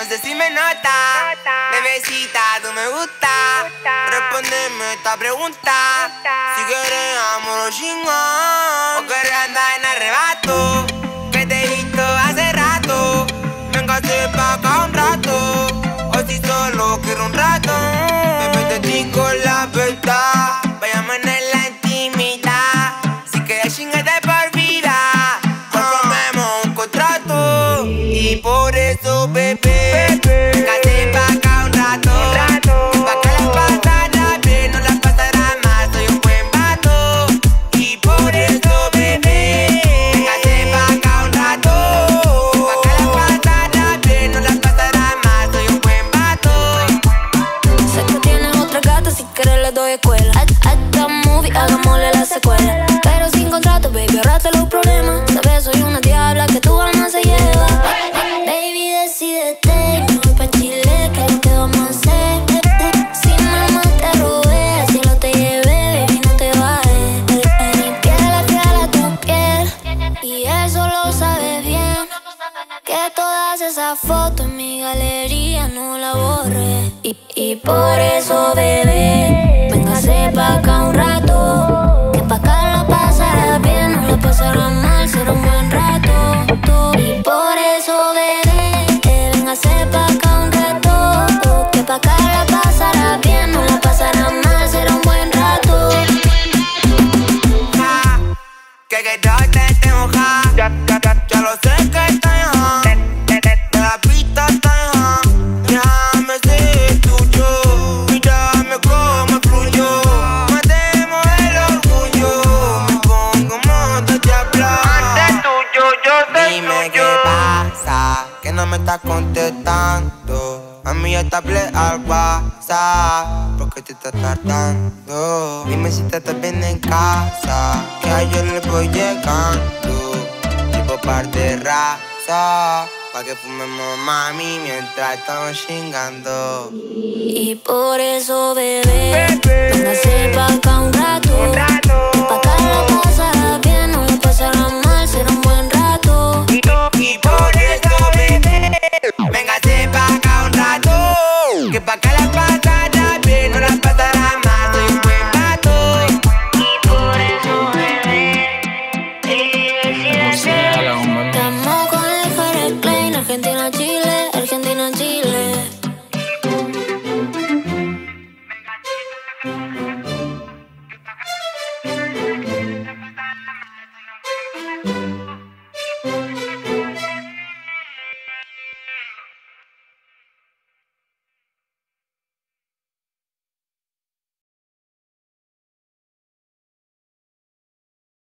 sé si me nota. Bebecita, tú me gusta. Respóndeme esta pregunta. Si quieres amor o chingón, o quieres andar en arrebato. Que te he visto hace rato. Véngase pa' acá un rato. O si solo quiero un rato. Me meto en ti con la verdad. Vayamos en la intimidad. Si quieres chingarte por vida, formemos un contrato. Y por eso, bebé, véngase pa' acá un rato. Pa' que la pasará bien, no la pasará mal. Soy un buen vato. Y por eso, bebé, véngase pa' acá un rato. Pa' que la pasará bien, no la pasará mal. Soy un buen vato. Sé que tienes otra gata, si quieres le doy escuela. Esta movie, hagámosle la secuela. Pero sin contrato, baby, ahorrate los problemas. Sabes, soy una diabla que tu alma se lleva. Baby, decídete, me voy pa' Chile, que es lo que vamos a hacer. Si mamá te robé, si no te llevé, baby, no te bajes. Mi piel es fiel a tu piel, y eso lo sabes bien. Que todas esas fotos en mi galería no la borré. Y por eso, bebé, véngase pa' acá un rato. Que pa' acá la pasará bien, no la pasará mal, será un buen rato. Y por eso, bebé, véngase pa' acá un rato. Que pa' acá la pasará bien, no la pasará mal, será un buen rato. Que yo te tengo ja. Ya lo sé que estás ja. De la pista estás ja. Déjame ser tuyo. Mírame cómo fluyo. Matemos el orgullo. Me pongo modo diablo. Antes tuyo, yo soy tuyo. Dime qué pasa, que no me estás contestando. A mí ya te hablé al WhatsApp. ¿Por qué te estás tardando? Dime si te estás bien en casa, que ayer le voy llegando. Tipo par de raza, pa' que fumemos, mami, mientras estamos chingando. Y por eso, bebé, véngase pa' acá un rato. Pa' acá la pasará bien, no la pasará mal, será un buen rato. Y por eso, bebé, véngase pa' acá un rato. Que pa' acá la pasará bien, no la pasará mal, soy un buen vato. Y por eso, bebé, estamos con el Fares Klein, Argentina, Chile, Argentina, Chile.